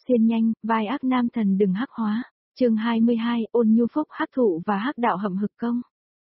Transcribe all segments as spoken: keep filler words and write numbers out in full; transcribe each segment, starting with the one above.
Xiên nhanh, vai ác nam thần đừng hắc hóa. Chương hai mươi hai, ôn nhu phúc hắc thụ và hắc đạo hậm hực công.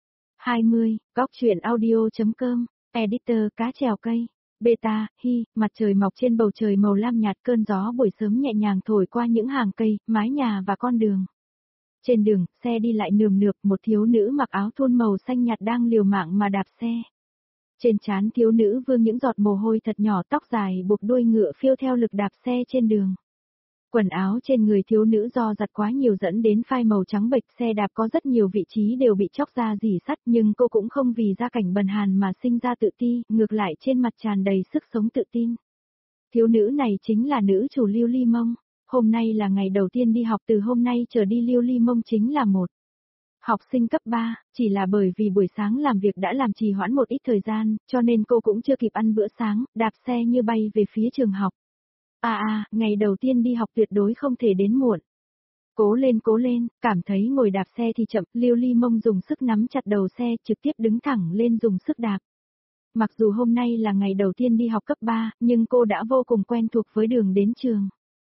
hai mươi, góc truyện audio.com, editor cá trèo cây. Beta, hi, mặt trời mọc trên bầu trời màu lam nhạt, cơn gió buổi sớm nhẹ nhàng thổi qua những hàng cây, mái nhà và con đường. Trên đường, xe đi lại nườm nượp, một thiếu nữ mặc áo thun màu xanh nhạt đang liều mạng mà đạp xe. Trên trán thiếu nữ vương những giọt mồ hôi thật nhỏ, tóc dài buộc đuôi ngựa phiêu theo lực đạp xe trên đường. Quần áo trên người thiếu nữ do giặt quá nhiều dẫn đến phai màu trắng bệch, xe đạp có rất nhiều vị trí đều bị chóc ra rỉ sắt, nhưng cô cũng không vì gia cảnh bần hàn mà sinh ra tự ti, ngược lại trên mặt tràn đầy sức sống tự tin. Thiếu nữ này chính là nữ chủ Lưu Ly Mông. Hôm nay là ngày đầu tiên đi học, từ hôm nay trở đi Lưu Ly Mông chính là một học sinh cấp ba, chỉ là bởi vì buổi sáng làm việc đã làm trì hoãn một ít thời gian, cho nên cô cũng chưa kịp ăn bữa sáng, đạp xe như bay về phía trường học. À à, ngày đầu tiên đi học tuyệt đối không thể đến muộn. Cố lên cố lên, cảm thấy ngồi đạp xe thì chậm, Lưu Ly Mông dùng sức nắm chặt đầu xe, trực tiếp đứng thẳng lên dùng sức đạp. Mặc dù hôm nay là ngày đầu tiên đi học cấp ba, nhưng cô đã vô cùng quen thuộc với đường đến trường.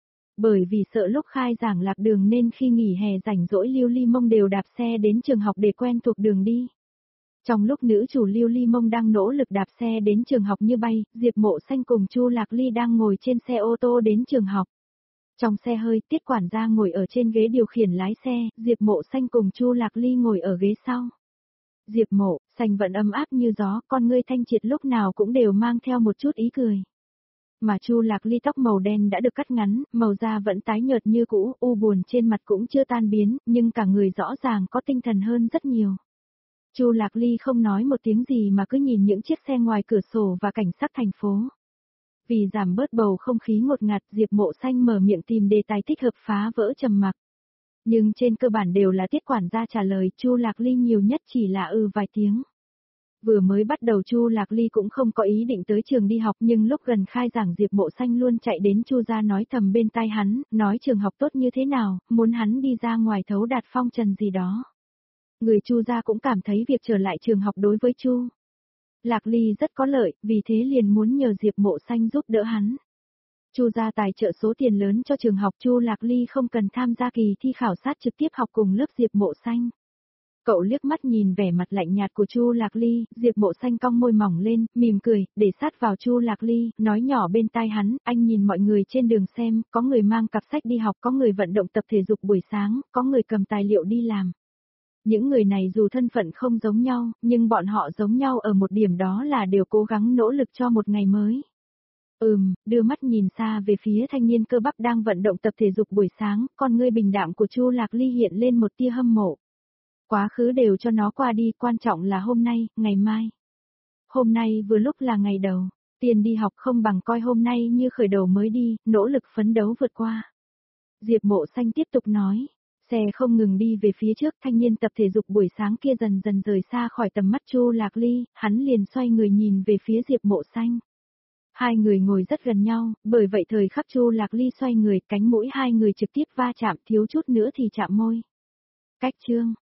Bởi vì sợ lúc khai giảng lạc đường nên khi nghỉ hè rảnh rỗi Lưu Ly Mông đều đạp xe đến trường học để quen thuộc đường đi. Trong lúc nữ chủ Lưu Ly Mông đang nỗ lực đạp xe đến trường học như bay, Diệp Mộ Xanh cùng Chu Lạc Ly đang ngồi trên xe ô tô đến trường học. Trong xe hơi, Tiết quản gia ngồi ở trên ghế điều khiển lái xe, Diệp Mộ Xanh cùng Chu Lạc Ly ngồi ở ghế sau. Diệp Mộ Xanh vẫn ấm áp như gió, con ngươi thanh triệt lúc nào cũng đều mang theo một chút ý cười. Mà Chu Lạc Ly tóc màu đen đã được cắt ngắn, màu da vẫn tái nhợt như cũ, u buồn trên mặt cũng chưa tan biến, nhưng cả người rõ ràng có tinh thần hơn rất nhiều. Chu Lạc Ly không nói một tiếng gì mà cứ nhìn những chiếc xe ngoài cửa sổ và cảnh sắc thành phố. Vì giảm bớt bầu không khí ngột ngạt, Diệp Mộ Xanh mở miệng tìm đề tài thích hợp phá vỡ trầm mặc. Nhưng trên cơ bản đều là Tiết quản gia trả lời, Chu Lạc Ly nhiều nhất chỉ là ừ vài tiếng. Vừa mới bắt đầu Chu Lạc Ly cũng không có ý định tới trường đi học, nhưng lúc gần khai giảng Diệp Mộ Xanh luôn chạy đến Chu gia nói thầm bên tai hắn, nói trường học tốt như thế nào, muốn hắn đi ra ngoài thấu đạt phong trần gì đó. Người Chu gia cũng cảm thấy việc trở lại trường học đối với Chu Lạc Ly rất có lợi, vì thế liền muốn nhờ Diệp Mộ Xanh giúp đỡ hắn. Chu gia tài trợ số tiền lớn cho trường học, Chu Lạc Ly không cần tham gia kỳ thi khảo sát, trực tiếp học cùng lớp Diệp Mộ Xanh. Cậu liếc mắt nhìn vẻ mặt lạnh nhạt của Chu Lạc Ly, Diệp Mộ Xanh cong môi mỏng lên, mỉm cười, để sát vào Chu Lạc Ly, nói nhỏ bên tai hắn, anh nhìn mọi người trên đường xem, có người mang cặp sách đi học, có người vận động tập thể dục buổi sáng, có người cầm tài liệu đi làm. Những người này dù thân phận không giống nhau, nhưng bọn họ giống nhau ở một điểm, đó là đều cố gắng nỗ lực cho một ngày mới. Ừm, đưa mắt nhìn xa về phía thanh niên cơ bắp đang vận động tập thể dục buổi sáng, con ngươi bình đạm của Chu Lạc Ly hiện lên một tia hâm mộ. Quá khứ đều cho nó qua đi, quan trọng là hôm nay, ngày mai. Hôm nay vừa lúc là ngày đầu, tiền đi học không bằng coi hôm nay như khởi đầu mới đi, nỗ lực phấn đấu vượt qua. Diệp Mộ Xanh tiếp tục nói, xe không ngừng đi về phía trước, thanh niên tập thể dục buổi sáng kia dần dần rời xa khỏi tầm mắt Chu Lạc Ly, hắn liền xoay người nhìn về phía Diệp Mộ Xanh. Hai người ngồi rất gần nhau, bởi vậy thời khắc Chu Lạc Ly xoay người, cánh mũi hai người trực tiếp va chạm, thiếu chút nữa thì chạm môi. Cách chương